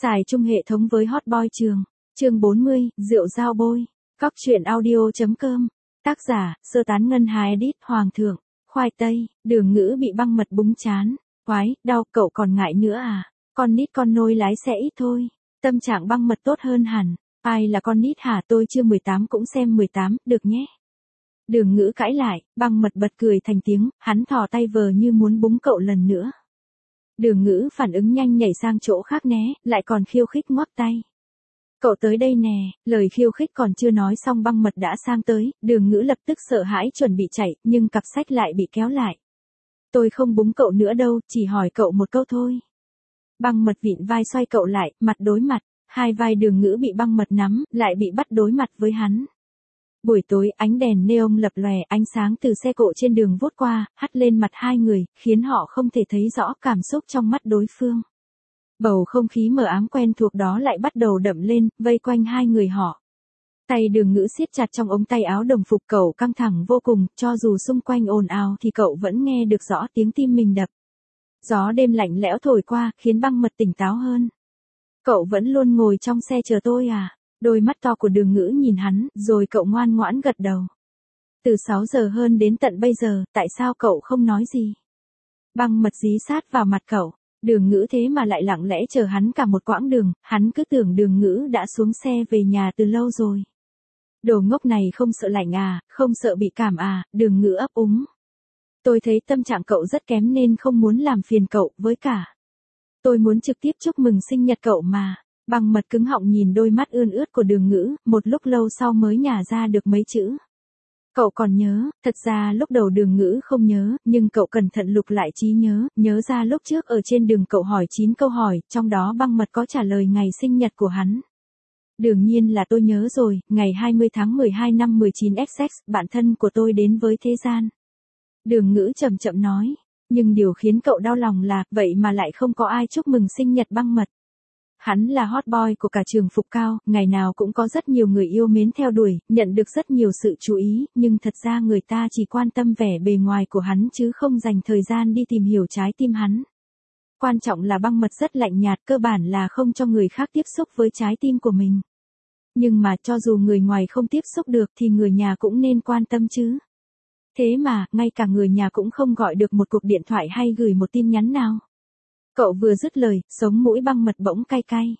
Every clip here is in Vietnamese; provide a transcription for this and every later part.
Xài chung hệ thống với Hotboy trường. Chương 40, rượu dao bôi. Cóc truyện audio.com. Tác giả, sơ tán ngân hà edit Hoàng thượng. Khoai tây, Đường Ngữ bị băng mật búng chán. Quái, đau, cậu còn ngại nữa à? Con nít con nôi lái xe ít thôi. Tâm trạng băng mật tốt hơn hẳn. Ai là con nít hả? Tôi chưa 18 cũng xem 18, được nhé. Đường Ngữ cãi lại, băng mật bật cười thành tiếng, hắn thò tay vờ như muốn búng cậu lần nữa. Đường Ngữ phản ứng nhanh nhảy sang chỗ khác né, lại còn khiêu khích ngoắc tay. Cậu tới đây nè, lời khiêu khích còn chưa nói xong băng mật đã sang tới, Đường Ngữ lập tức sợ hãi chuẩn bị chạy, nhưng cặp sách lại bị kéo lại. Tôi không búng cậu nữa đâu, chỉ hỏi cậu một câu thôi. Băng mật vịn vai xoay cậu lại, mặt đối mặt, hai vai Đường Ngữ bị băng mật nắm, lại bị bắt đối mặt với hắn. Buổi tối ánh đèn neon lập lòe, ánh sáng từ xe cộ trên đường vút qua, hắt lên mặt hai người, khiến họ không thể thấy rõ cảm xúc trong mắt đối phương. Bầu không khí mờ ám quen thuộc đó lại bắt đầu đậm lên, vây quanh hai người họ. Tay Đường Ngữ siết chặt trong ống tay áo đồng phục, cậu căng thẳng vô cùng, cho dù xung quanh ồn ào thì cậu vẫn nghe được rõ tiếng tim mình đập. Gió đêm lạnh lẽo thổi qua, khiến băng mật tỉnh táo hơn. Cậu vẫn luôn ngồi trong xe chờ tôi à? Đôi mắt to của Đường Ngữ nhìn hắn, rồi cậu ngoan ngoãn gật đầu. Từ 6 giờ hơn đến tận bây giờ, tại sao cậu không nói gì? Băng mật dí sát vào mặt cậu. Đường Ngữ thế mà lại lặng lẽ chờ hắn cả một quãng đường, hắn cứ tưởng Đường Ngữ đã xuống xe về nhà từ lâu rồi. Đồ ngốc này không sợ lạnh à, không sợ bị cảm à? Đường Ngữ ấp úng. Tôi thấy tâm trạng cậu rất kém nên không muốn làm phiền cậu, với cả tôi muốn trực tiếp chúc mừng sinh nhật cậu mà. Băng mật cứng họng nhìn đôi mắt ươn ướt của Đường Ngữ, một lúc lâu sau mới nhả ra được mấy chữ. Cậu còn nhớ? Thật ra lúc đầu Đường Ngữ không nhớ, nhưng cậu cẩn thận lục lại trí nhớ ra lúc trước ở trên đường cậu hỏi 9 câu hỏi, trong đó băng mật có trả lời ngày sinh nhật của hắn. Đương nhiên là tôi nhớ rồi, ngày 20 tháng 12 năm 19XX, bạn thân của tôi đến với thế gian. Đường Ngữ chậm chậm nói, nhưng điều khiến cậu đau lòng là, vậy mà lại không có ai chúc mừng sinh nhật băng mật. Hắn là hot boy của cả trường Phục Cao, ngày nào cũng có rất nhiều người yêu mến theo đuổi, nhận được rất nhiều sự chú ý, nhưng thật ra người ta chỉ quan tâm vẻ bề ngoài của hắn chứ không dành thời gian đi tìm hiểu trái tim hắn. Quan trọng là băng mật rất lạnh nhạt, cơ bản là không cho người khác tiếp xúc với trái tim của mình. Nhưng mà cho dù người ngoài không tiếp xúc được thì người nhà cũng nên quan tâm chứ. Thế mà, ngay cả người nhà cũng không gọi được một cuộc điện thoại hay gửi một tin nhắn nào. Cậu vừa dứt lời, sống mũi băng mật bỗng cay cay.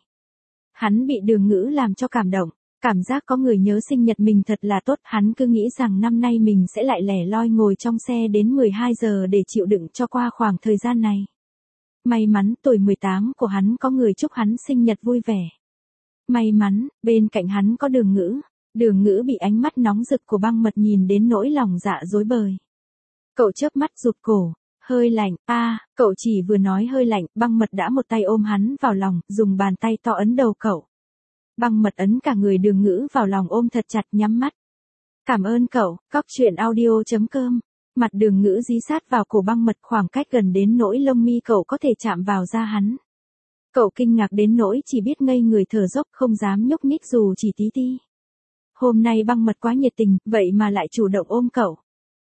Hắn bị Đường Ngữ làm cho cảm động, cảm giác có người nhớ sinh nhật mình thật là tốt, hắn cứ nghĩ rằng năm nay mình sẽ lại lẻ loi ngồi trong xe đến 12 giờ để chịu đựng cho qua khoảng thời gian này. May mắn tuổi 18 của hắn có người chúc hắn sinh nhật vui vẻ. May mắn, bên cạnh hắn có Đường Ngữ. Đường Ngữ bị ánh mắt nóng rực của băng mật nhìn đến nỗi lòng dạ rối bời. Cậu chớp mắt rụt cổ. Hơi lạnh, cậu chỉ vừa nói hơi lạnh, băng mật đã một tay ôm hắn vào lòng, dùng bàn tay to ấn đầu cậu. Băng mật ấn cả người Đường Ngữ vào lòng ôm thật chặt, nhắm mắt. Cảm ơn cậu, cóc truyện audio.com. Mặt Đường Ngữ dí sát vào cổ băng mật, khoảng cách gần đến nỗi lông mi cậu có thể chạm vào da hắn. Cậu kinh ngạc đến nỗi chỉ biết ngây người thở dốc, không dám nhúc nhích dù chỉ tí ti. Hôm nay băng mật quá nhiệt tình, vậy mà lại chủ động ôm cậu.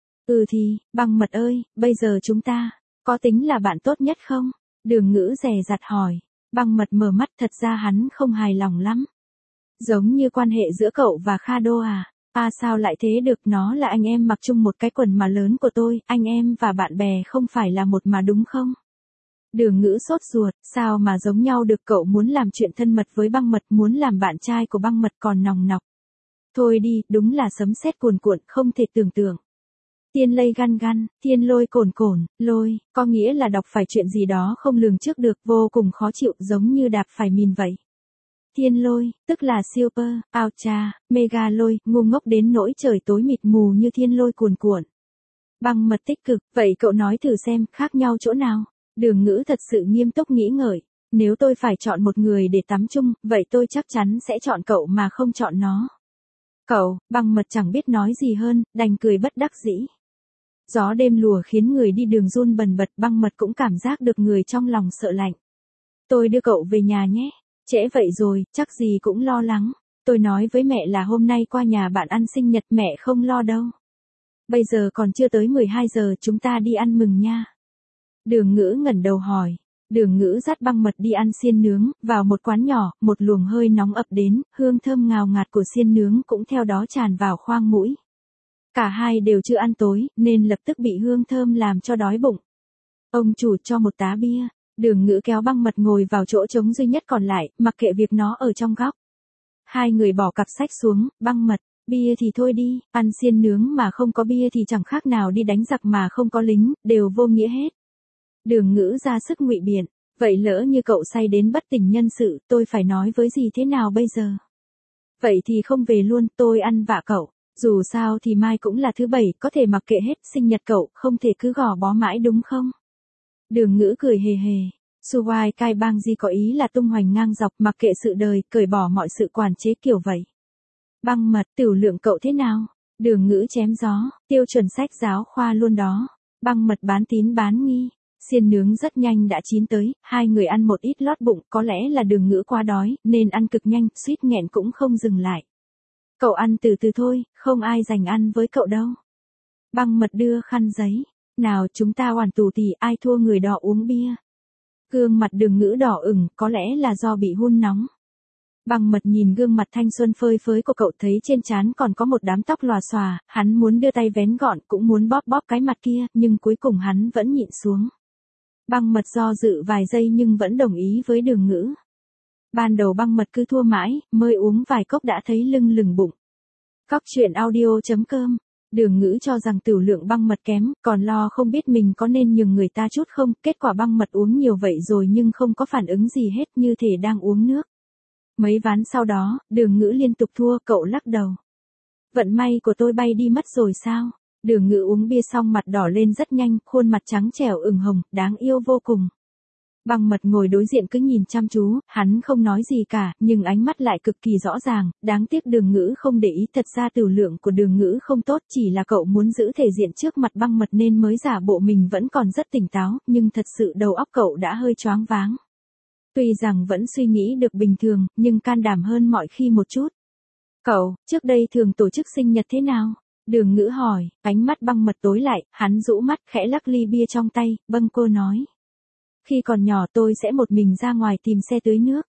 Thì, băng mật ơi, bây giờ chúng ta có tính là bạn tốt nhất không? Đường Ngữ dè dặt hỏi. Băng mật mở mắt, thật ra hắn không hài lòng lắm. Giống như quan hệ giữa cậu và Kha Đô à? Sao lại thế được, nó là anh em mặc chung một cái quần mà lớn của tôi, anh em và bạn bè không phải là một mà đúng không? Đường Ngữ sốt ruột, sao mà giống nhau được, cậu muốn làm chuyện thân mật với băng mật, muốn làm bạn trai của băng mật còn nòng nọc. Thôi đi, đúng là sấm sét cuồn cuộn, không thể tưởng tượng. Thiên lây gan gan, thiên lôi cồn cồn, lôi, có nghĩa là đọc phải chuyện gì đó không lường trước được, vô cùng khó chịu, giống như đạp phải mìn vậy. Thiên lôi, tức là super, cha, mega lôi, ngu ngốc đến nỗi trời tối mịt mù như thiên lôi cuồn cuộn. Băng mật tích cực, vậy cậu nói thử xem, khác nhau chỗ nào? Đường Ngữ thật sự nghiêm túc nghĩ ngợi. Nếu tôi phải chọn một người để tắm chung, vậy tôi chắc chắn sẽ chọn cậu mà không chọn nó. Cậu, băng mật chẳng biết nói gì hơn, đành cười bất đắc dĩ. Gió đêm lùa khiến người đi đường run bần bật, băng mật cũng cảm giác được người trong lòng sợ lạnh. Tôi đưa cậu về nhà nhé. Trễ vậy rồi, chắc gì cũng lo lắng. Tôi nói với mẹ là hôm nay qua nhà bạn ăn sinh nhật, mẹ không lo đâu. Bây giờ còn chưa tới 12 giờ, chúng ta đi ăn mừng nha. Đường Ngữ ngẩng đầu hỏi. Đường Ngữ dắt Băng Mật đi ăn xiên nướng, vào một quán nhỏ, một luồng hơi nóng ập đến, hương thơm ngào ngạt của xiên nướng cũng theo đó tràn vào khoang mũi. Cả hai đều chưa ăn tối, nên lập tức bị hương thơm làm cho đói bụng. Ông chủ cho một tá bia, Đường Ngữ kéo Băng Mật ngồi vào chỗ trống duy nhất còn lại, mặc kệ việc nó ở trong góc. Hai người bỏ cặp sách xuống, Băng Mật, bia thì thôi đi, ăn xiên nướng mà không có bia thì chẳng khác nào đi đánh giặc mà không có lính, đều vô nghĩa hết. Đường Ngữ ra sức ngụy biện, vậy lỡ như cậu say đến bất tỉnh nhân sự, tôi phải nói với gì thế nào bây giờ? Vậy thì không về luôn, tôi ăn vạ cậu, dù sao thì mai cũng là thứ bảy, có thể mặc kệ hết, sinh nhật cậu, không thể cứ gò bó mãi đúng không? Đường Ngữ cười hề hề, Suwai Kai Bang Di có ý là tung hoành ngang dọc, mặc kệ sự đời, cởi bỏ mọi sự quản chế kiểu vậy. Băng Mật, tiểu lượng cậu thế nào? Đường Ngữ chém gió, tiêu chuẩn sách giáo khoa luôn đó. Băng Mật bán tín bán nghi. Xiên nướng rất nhanh đã chín tới, hai người ăn một ít lót bụng, có lẽ là Đường Ngữ quá đói, nên ăn cực nhanh, suýt nghẹn cũng không dừng lại. Cậu ăn từ từ thôi, không ai giành ăn với cậu đâu. Băng Mật đưa khăn giấy. Nào chúng ta hoàn tù thì ai thua người đó uống bia. Gương mặt Đường Ngữ đỏ ửng, có lẽ là do bị hun nóng. Băng Mật nhìn gương mặt thanh xuân phơi phới của cậu, thấy trên trán còn có một đám tóc lòa xòa, hắn muốn đưa tay vén gọn, cũng muốn bóp bóp cái mặt kia, nhưng cuối cùng hắn vẫn nhịn xuống. Băng Mật do dự vài giây nhưng vẫn đồng ý với Đường Ngữ. Ban đầu Băng Mật cứ thua mãi, mới uống vài cốc đã thấy lưng lừng bụng. Cóc truyện audio.com. Đường Ngữ cho rằng tiểu lượng Băng Mật kém, còn lo không biết mình có nên nhường người ta chút không, kết quả Băng Mật uống nhiều vậy rồi nhưng không có phản ứng gì hết, như thể đang uống nước. Mấy ván sau đó, Đường Ngữ liên tục thua, cậu lắc đầu. Vận may của tôi bay đi mất rồi sao? Đường Ngữ uống bia xong mặt đỏ lên rất nhanh, khuôn mặt trắng trẻo ửng hồng, đáng yêu vô cùng. Băng Mật ngồi đối diện cứ nhìn chăm chú, hắn không nói gì cả, nhưng ánh mắt lại cực kỳ rõ ràng, đáng tiếc Đường Ngữ không để ý, thật ra tiểu lượng của Đường Ngữ không tốt, chỉ là cậu muốn giữ thể diện trước mặt Băng Mật nên mới giả bộ mình vẫn còn rất tỉnh táo, nhưng thật sự đầu óc cậu đã hơi choáng váng. Tuy rằng vẫn suy nghĩ được bình thường, nhưng can đảm hơn mọi khi một chút. Cậu, trước đây thường tổ chức sinh nhật thế nào? Đường Ngữ hỏi, ánh mắt Băng Mật tối lại, hắn rũ mắt, khẽ lắc ly bia trong tay, bâng cô nói. Khi còn nhỏ tôi sẽ một mình ra ngoài tìm xe tưới nước.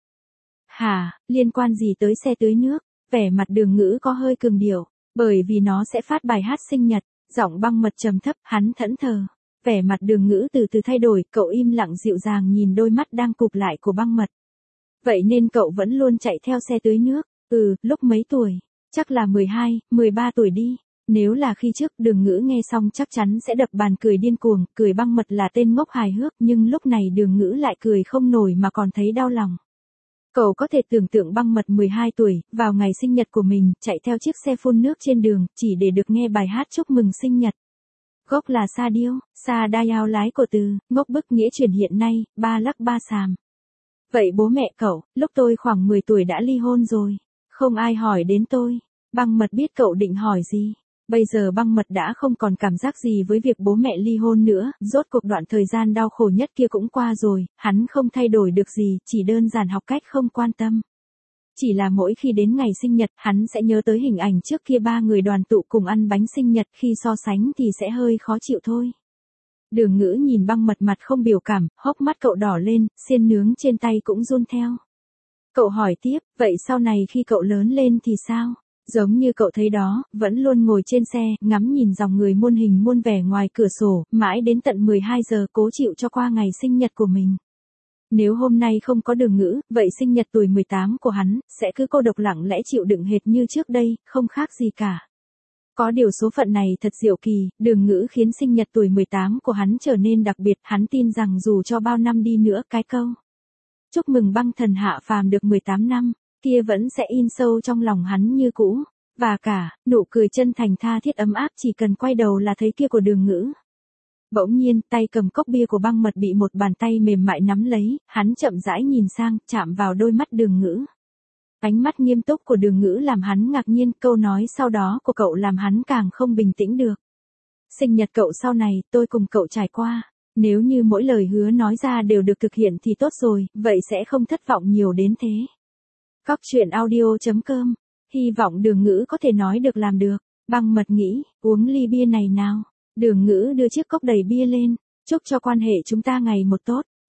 Hả, liên quan gì tới xe tưới nước? Vẻ mặt Đường Ngữ có hơi cường điệu, bởi vì nó sẽ phát bài hát sinh nhật, giọng Băng Mật trầm thấp, hắn thẫn thờ. Vẻ mặt Đường Ngữ từ từ thay đổi, cậu im lặng dịu dàng nhìn đôi mắt đang cụp lại của Băng Mật. Vậy nên cậu vẫn luôn chạy theo xe tưới nước? Lúc mấy tuổi? Chắc là 12, 13 tuổi đi. Nếu là khi trước, Đường Ngữ nghe xong chắc chắn sẽ đập bàn cười điên cuồng, cười Băng Mật là tên ngốc hài hước, nhưng lúc này Đường Ngữ lại cười không nổi mà còn thấy đau lòng. Cậu có thể tưởng tượng Băng Mật 12 tuổi, vào ngày sinh nhật của mình, chạy theo chiếc xe phun nước trên đường, chỉ để được nghe bài hát chúc mừng sinh nhật. Gốc là Sa Điêu, Sa Đao lái của từ, ngốc bức nghĩa chuyển hiện nay, ba lắc ba xàm. Vậy bố mẹ cậu, lúc tôi khoảng 10 tuổi đã ly hôn rồi. Không ai hỏi đến tôi. Băng Mật biết cậu định hỏi gì. Bây giờ Băng Mật đã không còn cảm giác gì với việc bố mẹ ly hôn nữa, rốt cuộc đoạn thời gian đau khổ nhất kia cũng qua rồi, hắn không thay đổi được gì, chỉ đơn giản học cách không quan tâm. Chỉ là mỗi khi đến ngày sinh nhật, hắn sẽ nhớ tới hình ảnh trước kia ba người đoàn tụ cùng ăn bánh sinh nhật, khi so sánh thì sẽ hơi khó chịu thôi. Đường Ngữ nhìn Băng Mật mặt không biểu cảm, hốc mắt cậu đỏ lên, xiên nướng trên tay cũng run theo. Cậu hỏi tiếp, vậy sau này khi cậu lớn lên thì sao? Giống như cậu thấy đó, vẫn luôn ngồi trên xe, ngắm nhìn dòng người muôn hình muôn vẻ ngoài cửa sổ, mãi đến tận 12 giờ cố chịu cho qua ngày sinh nhật của mình. Nếu hôm nay không có Đường Ngữ, vậy sinh nhật tuổi 18 của hắn, sẽ cứ cô độc lặng lẽ chịu đựng hệt như trước đây, không khác gì cả. Có điều số phận này thật diệu kỳ, Đường Ngữ khiến sinh nhật tuổi 18 của hắn trở nên đặc biệt, hắn tin rằng dù cho bao năm đi nữa cái câu. Chúc mừng băng thần hạ phàm được 18 năm, kia vẫn sẽ in sâu trong lòng hắn như cũ. Và cả, nụ cười chân thành tha thiết ấm áp chỉ cần quay đầu là thấy kia của Đường Ngữ. Bỗng nhiên, tay cầm cốc bia của Băng Mật bị một bàn tay mềm mại nắm lấy, hắn chậm rãi nhìn sang, chạm vào đôi mắt Đường Ngữ. Ánh mắt nghiêm túc của Đường Ngữ làm hắn ngạc nhiên, câu nói sau đó của cậu làm hắn càng không bình tĩnh được. Sinh nhật cậu sau này, tôi cùng cậu trải qua. Nếu như mỗi lời hứa nói ra đều được thực hiện thì tốt rồi, vậy sẽ không thất vọng nhiều đến thế. Cóc truyện audio.com. Hy vọng Đường Ngữ có thể nói được làm được. Băng Mật nghĩ, uống ly bia này nào. Đường Ngữ đưa chiếc cốc đầy bia lên. Chúc cho quan hệ chúng ta ngày một tốt.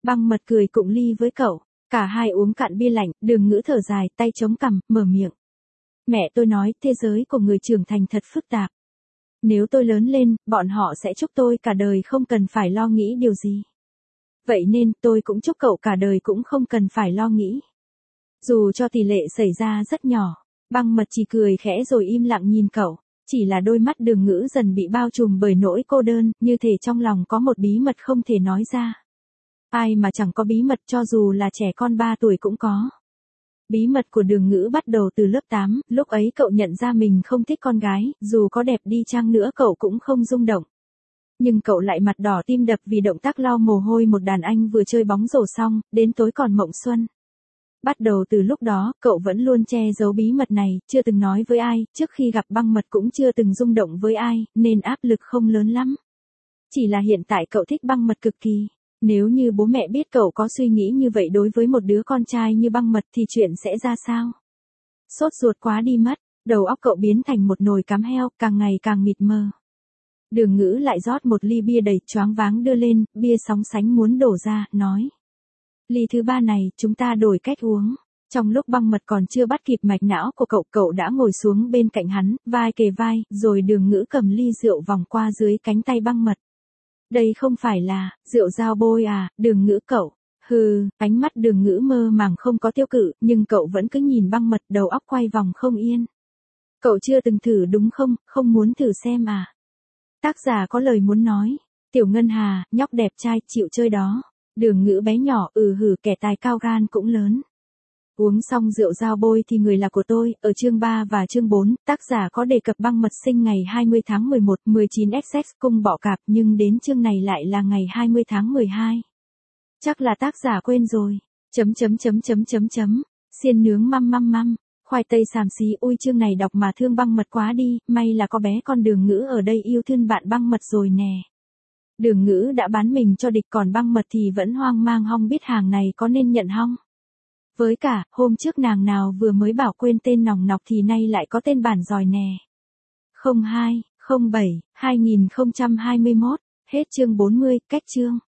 Băng mật cười cụng ly với cậu. Cả hai uống cạn bia lạnh, Đường Ngữ thở dài, tay chống cằm, mở miệng. Mẹ tôi nói, thế giới của người trưởng thành thật phức tạp. Nếu tôi lớn lên, bọn họ sẽ chúc tôi cả đời không cần phải lo nghĩ điều gì. Vậy nên, tôi cũng chúc cậu cả đời cũng không cần phải lo nghĩ. Dù cho tỷ lệ xảy ra rất nhỏ, Băng mật chỉ cười khẽ rồi im lặng nhìn cậu. Chỉ là đôi mắt Đường Ngữ dần bị bao trùm bởi nỗi cô đơn, như thể trong lòng có một bí mật không thể nói ra. Ai mà chẳng có bí mật, cho dù là trẻ con 3 tuổi cũng có. Bí mật của Đường Ngữ bắt đầu từ lớp 8, lúc ấy cậu nhận ra mình không thích con gái, dù có đẹp đi chăng nữa cậu cũng không rung động. Nhưng cậu lại mặt đỏ tim đập vì động tác lau mồ hôi một đàn anh vừa chơi bóng rổ xong, đến tối còn mộng xuân. Bắt đầu từ lúc đó, cậu vẫn luôn che giấu bí mật này, chưa từng nói với ai, trước khi gặp Băng mật cũng chưa từng rung động với ai, nên áp lực không lớn lắm. Chỉ là hiện tại cậu thích Băng mật cực kỳ. Nếu như bố mẹ biết cậu có suy nghĩ như vậy đối với một đứa con trai như Băng mật thì chuyện sẽ ra sao? Sốt ruột quá đi mất, đầu óc cậu biến thành một nồi cám heo, càng ngày càng mịt mờ. Đường Ngữ lại rót một ly bia đầy, choáng váng đưa lên, bia sóng sánh muốn đổ ra, nói. Ly thứ 3 này, chúng ta đổi cách uống. Trong lúc Băng mật còn chưa bắt kịp mạch não của cậu, cậu đã ngồi xuống bên cạnh hắn, vai kề vai, rồi Đường Ngữ cầm ly rượu vòng qua dưới cánh tay Băng mật. Đây không phải là, rượu dao bôi à, Đường Ngữ cậu. Hừ, ánh mắt Đường Ngữ mơ màng không có tiêu cự, nhưng cậu vẫn cứ nhìn Băng mật, đầu óc quay vòng không yên. Cậu chưa từng thử đúng không, không muốn thử xem à? Tác giả có lời muốn nói. Tiểu Ngân Hà, nhóc đẹp trai, chịu chơi đó. Đường Ngữ bé nhỏ, hử, kẻ tài cao gan cũng lớn. Uống xong rượu dao bôi thì người là của tôi, ở chương 3 và chương 4, tác giả có đề cập Băng mật sinh ngày 20 tháng 11, 19XX cung bọ cạp, nhưng đến chương này lại là ngày 20 tháng 12. Chắc là tác giả quên rồi. Xiên nướng măm. Khoai tây xàm xí, ui chương này đọc mà thương Băng mật quá đi, may là có bé con Đường Ngữ ở đây yêu thương bạn Băng mật rồi nè. Đường Ngữ đã bán mình cho địch, còn Băng mật thì vẫn hoang mang hong biết hàng này có nên nhận hong. Với cả, hôm trước nàng nào vừa mới bảo quên tên nòng nọc thì nay lại có tên bản giỏi nè. 02, 07, 2021, hết chương 40, cách chương.